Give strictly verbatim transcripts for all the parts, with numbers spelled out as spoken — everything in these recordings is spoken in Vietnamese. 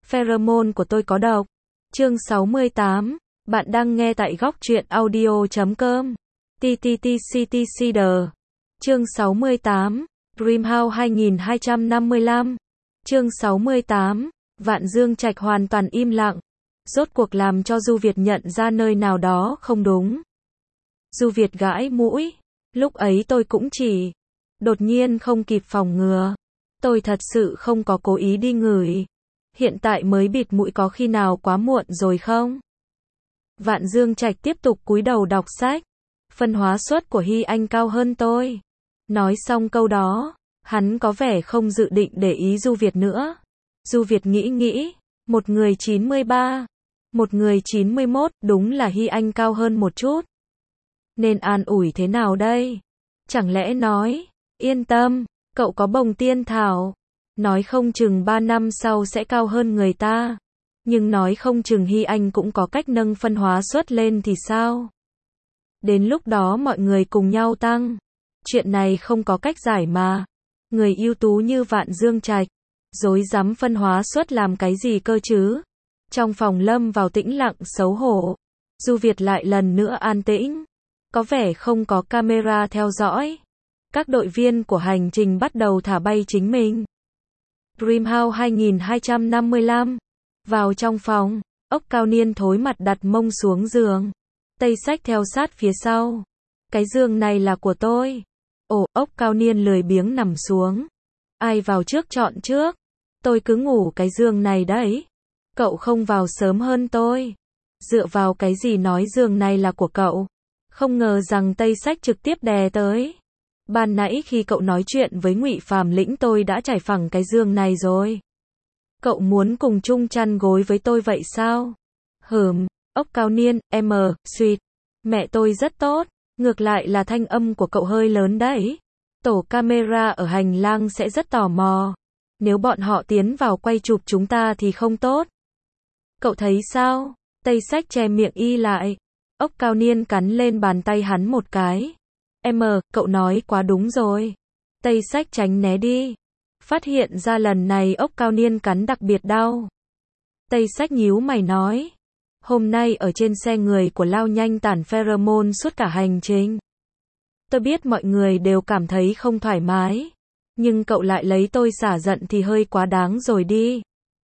Pheromone của tôi có độc. Chương sáu mươi tám. Bạn đang nghe tại góc truyện audio chấm com. tê tê tê xê tê xê đờ. Chương sáu mươi tám. Dreamhouse hai nghìn hai trăm năm mươi lăm. Chương sáu mươi tám. Vạn Dương Trạch hoàn toàn im lặng. Rốt cuộc làm cho Du Việt nhận ra nơi nào đó không đúng. Du Việt gãi mũi. Lúc ấy tôi cũng chỉ đột nhiên không kịp phòng ngừa. Tôi thật sự không có cố ý đi ngửi. Hiện tại mới bịt mũi có khi nào quá muộn rồi không? Vạn Dương Trạch tiếp tục cúi đầu đọc sách. Phân hóa suất của Hy Anh cao hơn tôi. Nói xong câu đó, hắn có vẻ không dự định để ý Du Việt nữa. Du Việt nghĩ nghĩ, một người chín mươi ba, một người chín mươi mốt, đúng là Hy Anh cao hơn một chút. Nên an ủi thế nào đây? Chẳng lẽ nói, yên tâm, cậu có bồng tiên thảo. Nói không chừng ba năm sau sẽ cao hơn người ta. Nhưng nói không chừng Hy Anh cũng có cách nâng phân hóa suất lên thì sao? Đến lúc đó mọi người cùng nhau tăng. Chuyện này không có cách giải mà. Người ưu tú như Vạn Dương Trạch, dối dám phân hóa suất làm cái gì cơ chứ? Trong phòng lâm vào tĩnh lặng xấu hổ. Du Việt lại lần nữa an tĩnh. Có vẻ không có camera theo dõi. Các đội viên của hành trình bắt đầu thả bay chính mình. Dreamhouse hai nghìn hai trăm năm mươi lăm. Vào trong phòng, ốc cao niên thối mặt đặt mông xuống giường. Tây Sách theo sát phía sau. Cái giường này là của tôi. Ồ, ốc cao niên lười biếng nằm xuống. Ai vào trước chọn trước. Tôi cứ ngủ cái giường này đấy. Cậu không vào sớm hơn tôi. Dựa vào cái gì nói giường này là của cậu. Không ngờ rằng Tây Sách trực tiếp đè tới. Ban nãy khi cậu nói chuyện với Ngụy Phàm Lĩnh tôi đã trải phẳng cái giường này rồi. Cậu muốn cùng chung chăn gối với tôi vậy sao? Hừm, ốc cao niên, em, sweet. Mẹ tôi rất tốt, ngược lại là thanh âm của cậu hơi lớn đấy. Tổ camera ở hành lang sẽ rất tò mò. Nếu bọn họ tiến vào quay chụp chúng ta thì không tốt. Cậu thấy sao? Tây Sách che miệng y lại. Ốc cao niên cắn lên bàn tay hắn một cái. Em, cậu nói quá đúng rồi. Tây Sách tránh né đi. Phát hiện ra lần này ốc cao niên cắn đặc biệt đau. Tây Sách nhíu mày nói. Hôm nay ở trên xe người của Lao nhanh tản pheromone suốt cả hành trình. Tôi biết mọi người đều cảm thấy không thoải mái. Nhưng cậu lại lấy tôi xả giận thì hơi quá đáng rồi đi.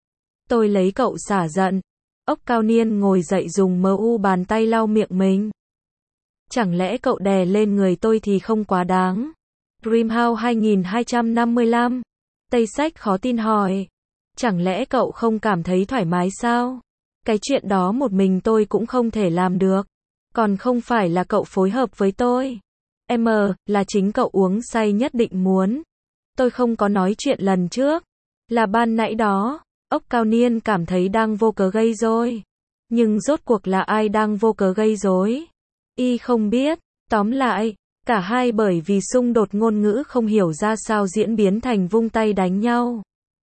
Tôi lấy cậu xả giận. Ốc cao niên ngồi dậy dùng mờ u bàn tay lau miệng mình. Chẳng lẽ cậu đè lên người tôi thì không quá đáng? Dreamhouse hai nghìn hai trăm năm mươi lăm. Tây Sách khó tin hỏi. Chẳng lẽ cậu không cảm thấy thoải mái sao? Cái chuyện đó một mình tôi cũng không thể làm được. Còn không phải là cậu phối hợp với tôi. Em, là chính cậu uống say nhất định muốn. Tôi không có nói chuyện lần trước. Là ban nãy đó. Ốc cao niên cảm thấy đang vô cớ gây rối. Nhưng rốt cuộc là ai đang vô cớ gây rối? Y không biết. Tóm lại, cả hai bởi vì xung đột ngôn ngữ không hiểu ra sao diễn biến thành vung tay đánh nhau.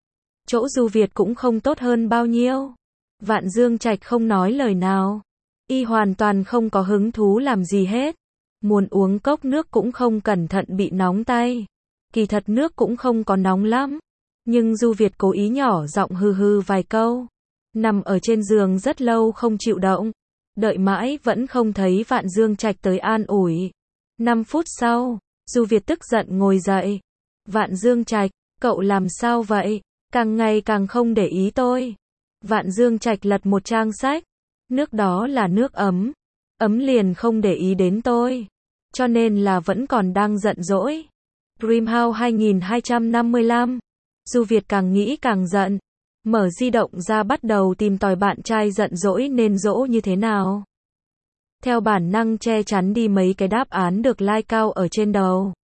Chỗ Du Việt cũng không tốt hơn bao nhiêu. Vạn Dương Trạch không nói lời nào. Y hoàn toàn không có hứng thú làm gì hết. Muốn uống cốc nước cũng không cẩn thận bị nóng tay. Kỳ thật nước cũng không có nóng lắm. Nhưng Du Việt cố ý nhỏ giọng hừ hừ vài câu. Nằm ở trên giường rất lâu không chịu động. Đợi mãi vẫn không thấy Vạn Dương Trạch tới an ủi. Năm phút sau, Du Việt tức giận ngồi dậy. Vạn Dương Trạch, cậu làm sao vậy? Càng ngày càng không để ý tôi. Vạn Dương Trạch lật một trang sách. Nước đó là nước ấm. Ấm liền không để ý đến tôi. Cho nên là vẫn còn đang giận dỗi. Dreamhouse hai nghìn hai trăm năm mươi lăm. Du Việt càng nghĩ càng giận. Mở di động ra bắt đầu tìm tòi bạn trai giận dỗi nên dỗ như thế nào. Theo bản năng che chắn đi mấy cái đáp án được like cao ở trên đầu.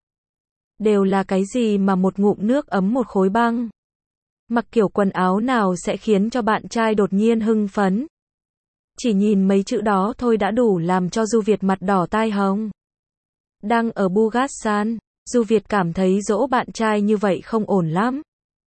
Đều là cái gì mà một ngụm nước ấm một khối băng. Mặc kiểu quần áo nào sẽ khiến cho bạn trai đột nhiên hưng phấn. Chỉ nhìn mấy chữ đó thôi đã đủ làm cho Du Việt mặt đỏ tai hồng. Đang ở Bugatsan, Du Việt cảm thấy dỗ bạn trai như vậy không ổn lắm.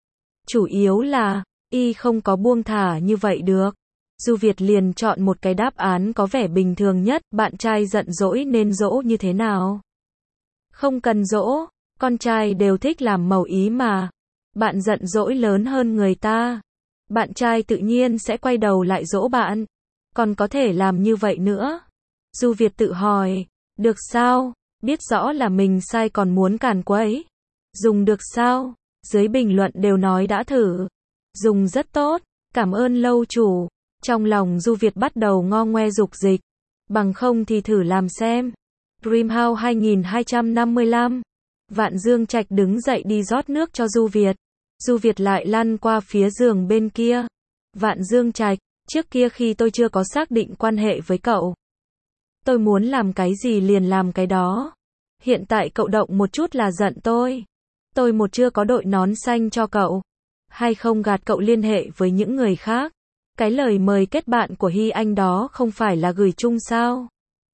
Chủ yếu là, y không có buông thả như vậy được. Du Việt liền chọn một cái đáp án có vẻ bình thường nhất, bạn trai giận dỗi nên dỗ như thế nào? Không cần dỗ, con trai đều thích làm màu ý mà. Bạn giận dỗi lớn hơn người ta. bạn trai tự nhiên sẽ quay đầu lại dỗ bạn. Còn có thể làm như vậy nữa. Du Việt tự hỏi, được sao? Biết rõ là mình sai còn muốn càn quấy. Dùng được sao? Dưới bình luận đều nói đã thử. Dùng rất tốt, cảm ơn lâu chủ. Trong lòng Du Việt bắt đầu ngo ngoe dục dịch. Bằng không thì thử làm xem. Dreamhouse hai nghìn hai trăm năm mươi lăm. Vạn Dương Trạch đứng dậy đi rót nước cho Du Việt. Du Việt lại lăn qua phía giường bên kia. Vạn Dương Trạch, trước kia khi tôi chưa có xác định quan hệ với cậu, tôi muốn làm cái gì liền làm cái đó. Hiện tại cậu động một chút là giận tôi. Tôi một chưa có đội nón xanh cho cậu. Hay không gạt cậu liên hệ với những người khác. Cái lời mời kết bạn của Hy Anh đó không phải là gửi chung sao?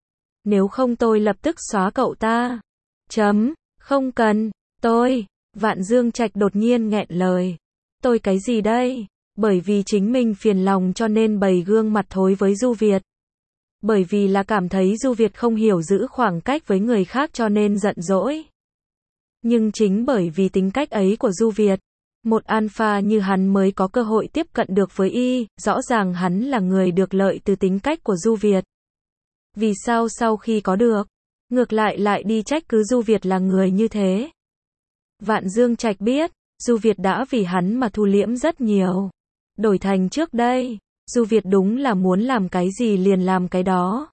Nếu không tôi lập tức xóa cậu ta. Chấm, không cần, tôi. Vạn Dương Trạch đột nhiên nghẹn lời. Tôi cái gì đây? Bởi vì chính mình phiền lòng cho nên bày gương mặt thối với Du Việt. Bởi vì là cảm thấy Du Việt không hiểu giữ khoảng cách với người khác cho nên giận dỗi. Nhưng chính bởi vì tính cách ấy của Du Việt, một alpha như hắn mới có cơ hội tiếp cận được với y, rõ ràng hắn là người được lợi từ tính cách của Du Việt. Vì sao sau khi có được, ngược lại lại đi trách cứ Du Việt là người như thế? Vạn Dương Trạch biết, Du Việt đã vì hắn mà thu liễm rất nhiều. Đổi thành trước đây, Du Việt đúng là muốn làm cái gì liền làm cái đó.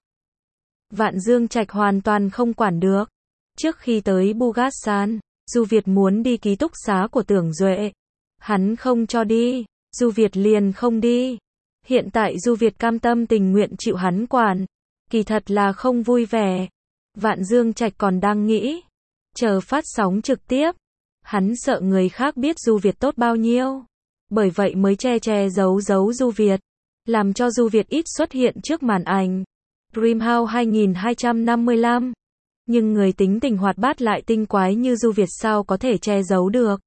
Vạn Dương Trạch hoàn toàn không quản được. Trước khi tới Bugatsan, Du Việt muốn đi ký túc xá của Tưởng Duệ. Hắn không cho đi, Du Việt liền không đi. Hiện tại Du Việt cam tâm tình nguyện chịu hắn quản. Kỳ thật là không vui vẻ. Vạn Dương Trạch còn đang nghĩ, chờ phát sóng trực tiếp. Hắn sợ người khác biết Du Việt tốt bao nhiêu. Bởi vậy mới che che giấu giấu Du Việt. Làm cho Du Việt ít xuất hiện trước màn ảnh. Dreamhouse hai nghìn hai trăm năm mươi lăm. Nhưng người tính tình hoạt bát lại tinh quái như Du Việt sao có thể che giấu được.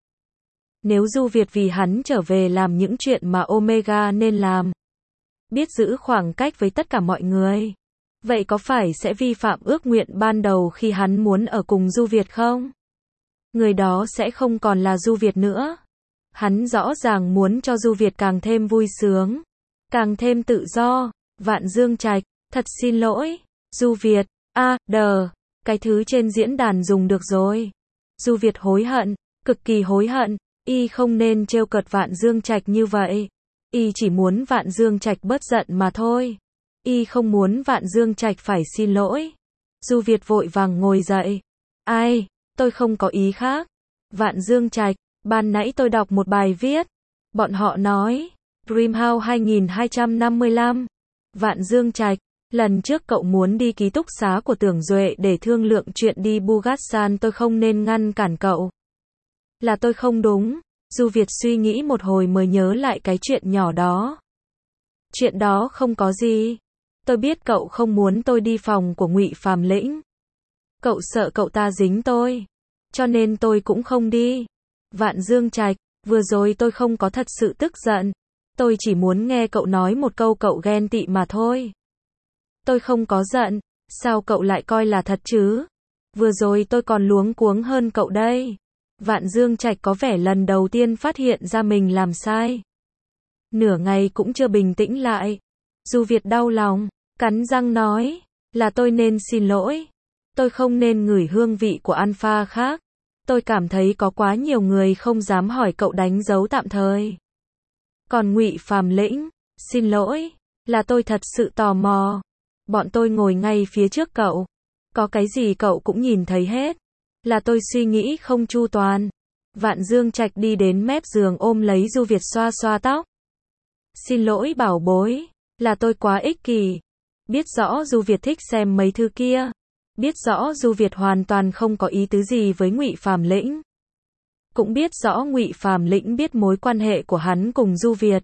Nếu Du Việt vì hắn trở về làm những chuyện mà Omega nên làm, biết giữ khoảng cách với tất cả mọi người, vậy có phải sẽ vi phạm ước nguyện ban đầu khi hắn muốn ở cùng Du Việt không? Người đó sẽ không còn là Du Việt nữa. Hắn rõ ràng muốn cho Du Việt càng thêm vui sướng, càng thêm tự do. Vạn Dương Trạch, thật xin lỗi. Du Việt, a, đờ, cái thứ trên diễn đàn dùng được rồi. Du Việt hối hận, cực kỳ hối hận. Y không nên trêu cợt Vạn Dương Trạch như vậy. Y chỉ muốn Vạn Dương Trạch bớt giận mà thôi. Y không muốn Vạn Dương Trạch phải xin lỗi. Du Việt vội vàng ngồi dậy. Ai, tôi không có ý khác. Vạn Dương Trạch, ban nãy tôi đọc một bài viết. Bọn họ nói, Dreamhouse hai nghìn hai trăm năm mươi lăm. Vạn Dương Trạch, lần trước cậu muốn đi ký túc xá của Tưởng Duệ để thương lượng chuyện đi Bugatsan, tôi không nên ngăn cản cậu. Là tôi không đúng. Du Việt suy nghĩ một hồi mới nhớ lại cái chuyện nhỏ đó. Chuyện đó không có gì. Tôi biết cậu không muốn tôi đi phòng của Ngụy Phàm Lĩnh. Cậu sợ cậu ta dính tôi, cho nên tôi cũng không đi. Vạn Dương Trạch, vừa rồi tôi không có thật sự tức giận. Tôi chỉ muốn nghe cậu nói một câu cậu ghen tị mà thôi. Tôi không có giận, sao cậu lại coi là thật chứ? Vừa rồi tôi còn luống cuống hơn cậu đây. Vạn Dương Trạch có vẻ lần đầu tiên phát hiện ra mình làm sai. Nửa ngày cũng chưa bình tĩnh lại. Du Việt đau lòng, cắn răng nói, là tôi nên xin lỗi. Tôi không nên ngửi hương vị của alpha khác. Tôi cảm thấy có quá nhiều người không dám hỏi cậu đánh dấu tạm thời. Còn Ngụy Phàm Lĩnh, xin lỗi, là tôi thật sự tò mò. Bọn tôi ngồi ngay phía trước cậu. Có cái gì cậu cũng nhìn thấy hết. Là tôi suy nghĩ không chu toàn. Vạn Dương Trạch đi đến mép giường ôm lấy Du Việt xoa xoa tóc. Xin lỗi bảo bối, là tôi quá ích kỷ. Biết rõ Du Việt thích xem mấy thứ kia. Biết rõ Du Việt hoàn toàn không có ý tứ gì với Ngụy Phàm Lĩnh. Cũng biết rõ Ngụy Phàm Lĩnh biết mối quan hệ của hắn cùng Du Việt.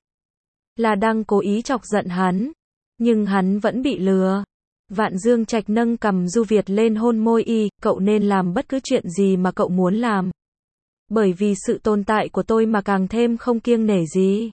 Là đang cố ý chọc giận hắn. Nhưng hắn vẫn bị lừa. Vạn Dương Trạch nâng cằm Du Việt lên hôn môi y, cậu nên làm bất cứ chuyện gì mà cậu muốn làm. Bởi vì sự tồn tại của tôi mà càng thêm không kiêng nể gì.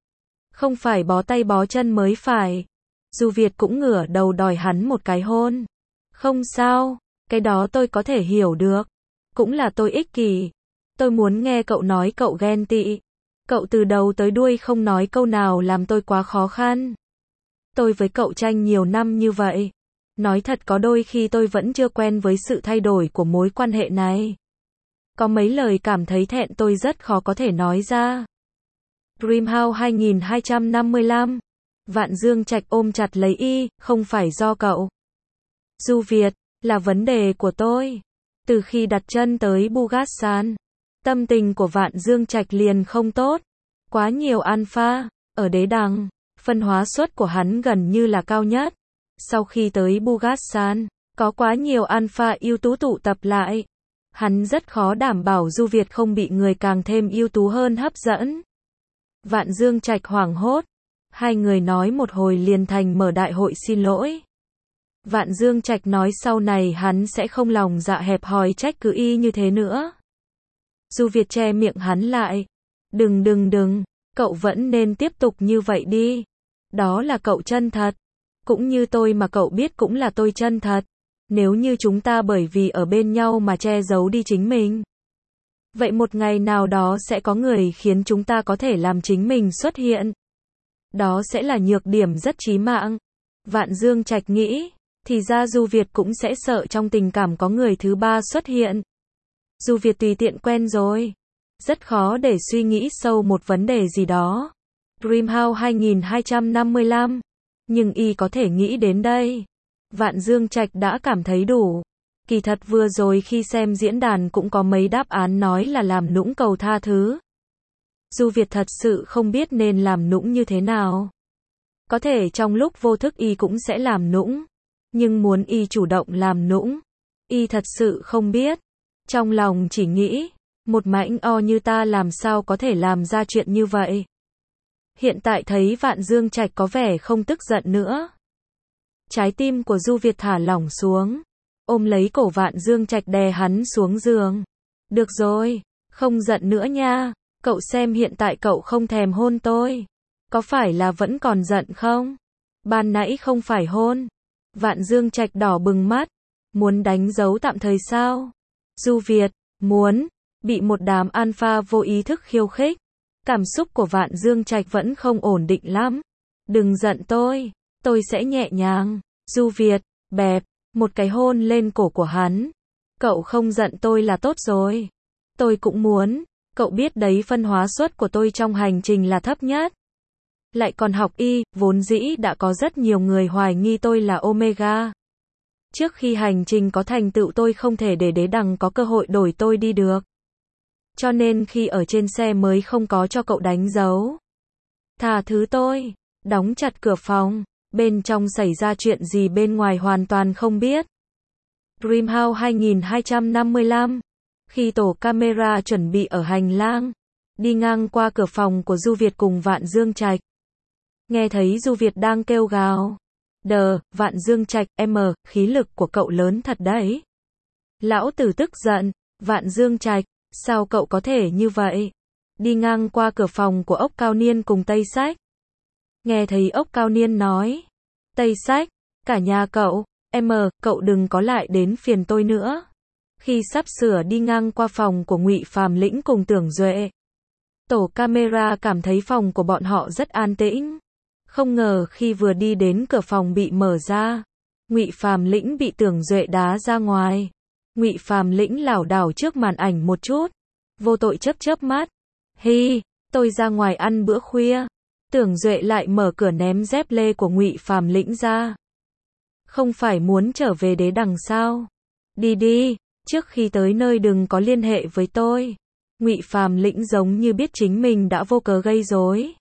Không phải bó tay bó chân mới phải. Du Việt cũng ngửa đầu đòi hắn một cái hôn. Không sao, cái đó tôi có thể hiểu được. Cũng là tôi ích kỷ. Tôi muốn nghe cậu nói cậu ghen tị. Cậu từ đầu tới đuôi không nói câu nào làm tôi quá khó khăn. Tôi với cậu tranh nhiều năm như vậy. Nói thật có đôi khi tôi vẫn chưa quen với sự thay đổi của mối quan hệ này. Có mấy lời cảm thấy thẹn tôi rất khó có thể nói ra. Dreamhouse hai nghìn hai trăm năm mươi lăm. Vạn Dương Trạch ôm chặt lấy y, không phải do cậu. Du Việt, là vấn đề của tôi. Từ khi đặt chân tới Bugasan, tâm tình của Vạn Dương Trạch liền không tốt. Quá nhiều alpha, ở đế đằng, phân hóa suất của hắn gần như là cao nhất. Sau khi tới Bugasan, có quá nhiều alpha ưu tú tụ tập lại. Hắn rất khó đảm bảo Du Việt không bị người càng thêm ưu tú hơn hấp dẫn. Vạn Dương Trạch hoảng hốt. Hai người nói một hồi liền thành mở đại hội xin lỗi. Vạn Dương Trạch nói sau này hắn sẽ không lòng dạ hẹp hòi trách cứ y như thế nữa. Du Việt che miệng hắn lại. Đừng đừng đừng, cậu vẫn nên tiếp tục như vậy đi. Đó là cậu chân thật. Cũng như tôi mà cậu biết cũng là tôi chân thật. Nếu như chúng ta bởi vì ở bên nhau mà che giấu đi chính mình. Vậy một ngày nào đó sẽ có người khiến chúng ta có thể làm chính mình xuất hiện. Đó sẽ là nhược điểm rất chí mạng. Vạn Dương Trạch nghĩ, thì ra Du Việt cũng sẽ sợ trong tình cảm có người thứ ba xuất hiện. Du Việt tùy tiện quen rồi. Rất khó để suy nghĩ sâu một vấn đề gì đó. Dreamhouse hai nghìn hai trăm năm mươi lăm. Nhưng y có thể nghĩ đến đây. Vạn Dương Trạch đã cảm thấy đủ. Kỳ thật vừa rồi khi xem diễn đàn cũng có mấy đáp án nói là làm nũng cầu tha thứ. Du Việt thật sự không biết nên làm nũng như thế nào. Có thể trong lúc vô thức y cũng sẽ làm nũng. Nhưng muốn y chủ động làm nũng, y thật sự không biết. Trong lòng chỉ nghĩ, một mãnh o như ta làm sao có thể làm ra chuyện như vậy. Hiện tại thấy Vạn Dương Trạch có vẻ không tức giận nữa. Trái tim của Du Việt thả lỏng xuống, ôm lấy cổ Vạn Dương Trạch đè hắn xuống giường. Được rồi, không giận nữa nha, cậu xem hiện tại cậu không thèm hôn tôi. Có phải là vẫn còn giận không? Ban nãy không phải hôn. Vạn Dương Trạch đỏ bừng mắt, muốn đánh dấu tạm thời sao? Du Việt, muốn, bị một đám alpha vô ý thức khiêu khích. Cảm xúc của Vạn Dương Trạch vẫn không ổn định lắm. Đừng giận tôi, tôi sẽ nhẹ nhàng. Du Việt, bẹp, một cái hôn lên cổ của hắn. Cậu không giận tôi là tốt rồi. Tôi cũng muốn, cậu biết đấy phân hóa suất của tôi trong hành trình là thấp nhất. Lại còn học y, vốn dĩ đã có rất nhiều người hoài nghi tôi là Omega. Trước khi hành trình có thành tựu tôi không thể để đế đằng có cơ hội đổi tôi đi được. Cho nên khi ở trên xe mới không có cho cậu đánh dấu. Tha thứ tôi, đóng chặt cửa phòng, bên trong xảy ra chuyện gì bên ngoài hoàn toàn không biết. Dreamhouse hai nghìn hai trăm năm mươi lăm. Khi tổ camera chuẩn bị ở hành lang, đi ngang qua cửa phòng của Du Việt cùng Vạn Dương Trạch. Nghe thấy Du Việt đang kêu gào. Đờ, Vạn Dương Trạch, em, khí lực của cậu lớn thật đấy. Lão tử tức giận, Vạn Dương Trạch, sao cậu có thể như vậy? Đi ngang qua cửa phòng của Ốc Cao Niên cùng Tây Sách. Nghe thấy Ốc Cao Niên nói. Tây Sách, cả nhà cậu, em, cậu đừng có lại đến phiền tôi nữa. Khi sắp sửa đi ngang qua phòng của Ngụy Phàm Lĩnh cùng Tưởng Duệ. Tổ camera cảm thấy phòng của bọn họ rất an tĩnh. Không ngờ khi vừa đi đến cửa phòng bị mở ra, Ngụy Phàm Lĩnh bị Tưởng Duệ đá ra ngoài. Ngụy Phàm Lĩnh lảo đảo trước màn ảnh một chút, vô tội chớp chớp mắt. Hi, tôi ra ngoài ăn bữa khuya. Tưởng Duệ lại mở cửa ném dép lê của Ngụy Phàm Lĩnh ra. Không phải muốn trở về đế đằng sao? Đi đi, trước khi tới nơi đừng có liên hệ với tôi. Ngụy Phàm Lĩnh giống như biết chính mình đã vô cớ gây rối.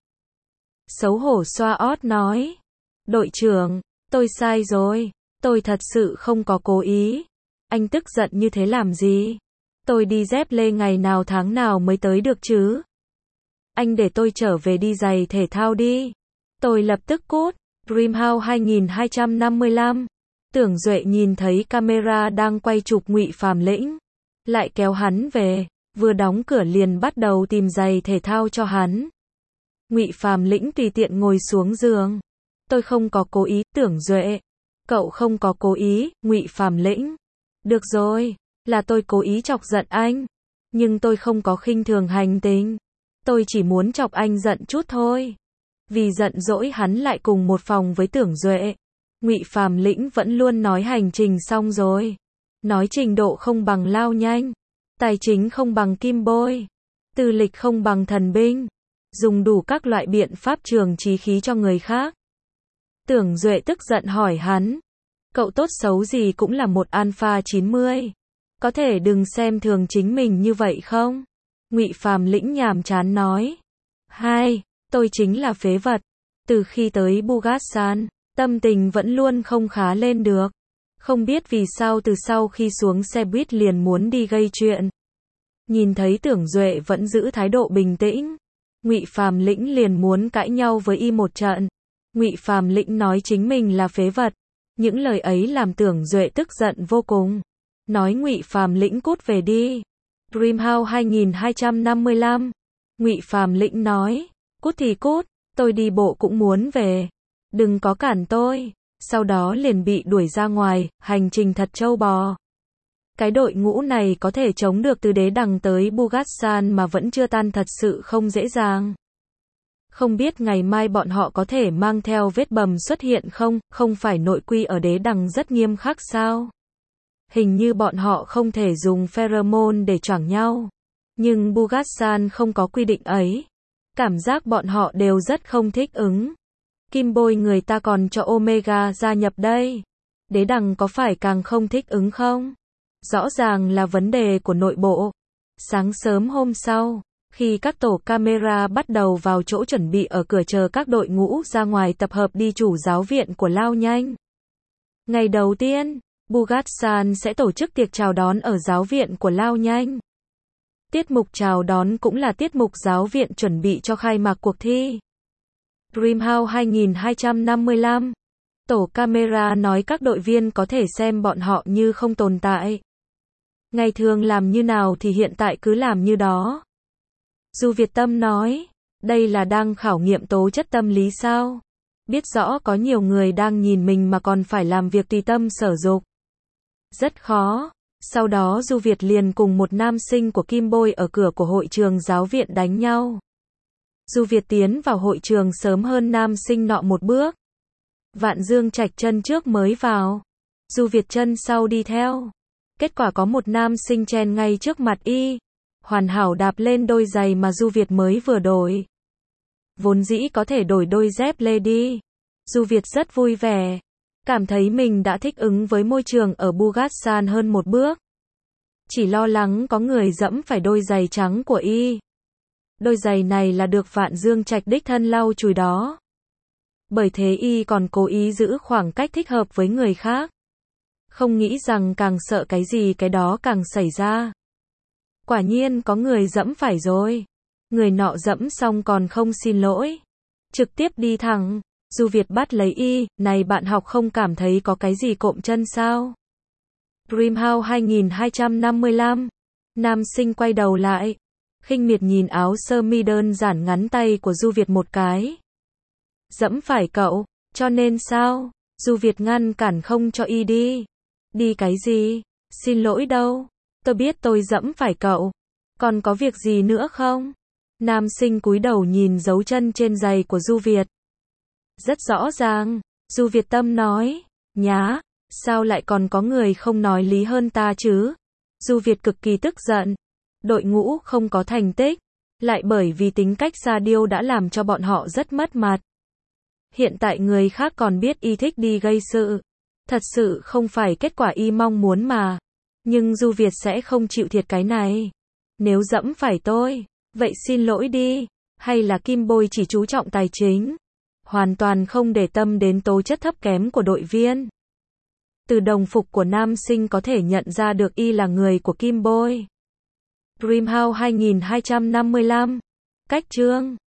Xấu hổ xoa ót nói. Đội trưởng, tôi sai rồi. Tôi thật sự không có cố ý. Anh tức giận như thế làm gì? Tôi đi dép lê ngày nào tháng nào mới tới được chứ? Anh để tôi trở về đi giày thể thao đi. Tôi lập tức cút. Dreamhouse hai nghìn hai trăm năm mươi lăm. Tưởng Duệ nhìn thấy camera đang quay chụp Ngụy Phàm Lĩnh, lại kéo hắn về, vừa đóng cửa liền bắt đầu tìm giày thể thao cho hắn. Ngụy Phàm Lĩnh tùy tiện ngồi xuống giường. Tôi không có cố ý, Tưởng Duệ. Cậu không có cố ý, Ngụy Phàm Lĩnh. Được rồi, là tôi cố ý chọc giận anh. Nhưng tôi không có khinh thường hành tình. Tôi chỉ muốn chọc anh giận chút thôi. Vì giận dỗi hắn lại cùng một phòng với Tưởng Duệ. Ngụy Phàm Lĩnh vẫn luôn nói hành trình xong rồi. Nói trình độ không bằng Lao Nhanh. Tài chính không bằng Kim Bôi. Tư lịch không bằng Thần Binh. Dùng đủ các loại biện pháp trường trí khí cho người khác. Tưởng Duệ tức giận hỏi hắn. Cậu tốt xấu gì cũng là một Alpha chín mươi. Có thể đừng xem thường chính mình như vậy không? Ngụy Phàm Lĩnh nhàm chán nói. Hai, tôi chính là phế vật. Từ khi tới Bugasan, tâm tình vẫn luôn không khá lên được. Không biết vì sao từ sau khi xuống xe buýt liền muốn đi gây chuyện. Nhìn thấy Tưởng Duệ vẫn giữ thái độ bình tĩnh, Ngụy Phàm Lĩnh liền muốn cãi nhau với y một trận. Ngụy Phàm Lĩnh nói chính mình là phế vật. Những lời ấy làm Tưởng Duệ tức giận vô cùng. Nói Ngụy Phàm Lĩnh cút về đi. Dreamhouse hai nghìn hai trăm năm mươi lăm. Ngụy Phàm Lĩnh nói, cút thì cút, tôi đi bộ cũng muốn về. Đừng có cản tôi. Sau đó liền bị đuổi ra ngoài, hành trình thật trâu bò. Cái đội ngũ này có thể chống được từ Đế Đằng tới Bugasan mà vẫn chưa tan thật sự không dễ dàng. Không biết ngày mai bọn họ có thể mang theo vết bầm xuất hiện không, không phải nội quy ở Đế Đằng rất nghiêm khắc sao? Hình như bọn họ không thể dùng pheromone để choảng nhau. Nhưng Bugasan không có quy định ấy. Cảm giác bọn họ đều rất không thích ứng. Kim Bôi người ta còn cho Omega gia nhập đây. Đế Đằng có phải càng không thích ứng không? Rõ ràng là vấn đề của nội bộ. Sáng sớm hôm sau, khi các tổ camera bắt đầu vào chỗ chuẩn bị ở cửa chờ các đội ngũ ra ngoài tập hợp đi chủ giáo viện của Lao Nhanh. Ngày đầu tiên, Bugasan sẽ tổ chức tiệc chào đón ở giáo viện của Lao Nhanh. Tiết mục chào đón cũng là tiết mục giáo viện chuẩn bị cho khai mạc cuộc thi. Dreamhouse hai nghìn hai trăm năm mươi lăm. Tổ camera nói các đội viên có thể xem bọn họ như không tồn tại. Ngày thường làm như nào thì hiện tại cứ làm như đó. Du Việt Tâm nói, đây là đang khảo nghiệm tố chất tâm lý sao? Biết rõ có nhiều người đang nhìn mình mà còn phải làm việc tùy tâm sở dục. Rất khó. Sau đó Du Việt liền cùng một nam sinh của Kim Bôi ở cửa của hội trường giáo viện đánh nhau. Du Việt tiến vào hội trường sớm hơn nam sinh nọ một bước. Vạn Dương Trạch chân trước mới vào. Du Việt chân sau đi theo. Kết quả có một nam sinh chen ngay trước mặt y. Hoàn hảo đạp lên đôi giày mà Du Việt mới vừa đổi. Vốn dĩ có thể đổi đôi dép lê đi. Du Việt rất vui vẻ. Cảm thấy mình đã thích ứng với môi trường ở Bugasan hơn một bước. Chỉ lo lắng có người dẫm phải đôi giày trắng của y. Đôi giày này là được Vạn Dương Trạch đích thân lau chùi đó. Bởi thế y còn cố ý giữ khoảng cách thích hợp với người khác. Không nghĩ rằng càng sợ cái gì cái đó càng xảy ra. Quả nhiên có người dẫm phải rồi. Người nọ dẫm xong còn không xin lỗi. Trực tiếp đi thẳng. Du Việt bắt lấy y, này bạn học không cảm thấy có cái gì cộm chân sao? Dreamhouse hai nghìn hai trăm năm mươi lăm. Nam sinh quay đầu lại. Khinh miệt nhìn áo sơ mi đơn giản ngắn tay của Du Việt một cái. Dẫm phải cậu, cho nên sao? Du Việt ngăn cản không cho y đi. Đi cái gì? Xin lỗi đâu. Tôi biết tôi dẫm phải cậu. Còn có việc gì nữa không? Nam sinh cúi đầu nhìn dấu chân trên giày của Du Việt. Rất rõ ràng. Du Việt Tâm nói. Nhá, sao lại còn có người không nói lý hơn ta chứ? Du Việt cực kỳ tức giận. Đội ngũ không có thành tích. Lại bởi vì tính cách ra điêu đã làm cho bọn họ rất mất mặt. Hiện tại người khác còn biết y thích đi gây sự. Thật sự không phải kết quả y mong muốn mà. Nhưng Du Việt sẽ không chịu thiệt cái này. Nếu dẫm phải tôi, vậy xin lỗi đi. Hay là Kim Bôi chỉ chú trọng tài chính. Hoàn toàn không để tâm đến tố chất thấp kém của đội viên. Từ đồng phục của nam sinh có thể nhận ra được y là người của Kim Bôi. Dreamhouse hai nghìn hai trăm năm mươi lăm. Cách chương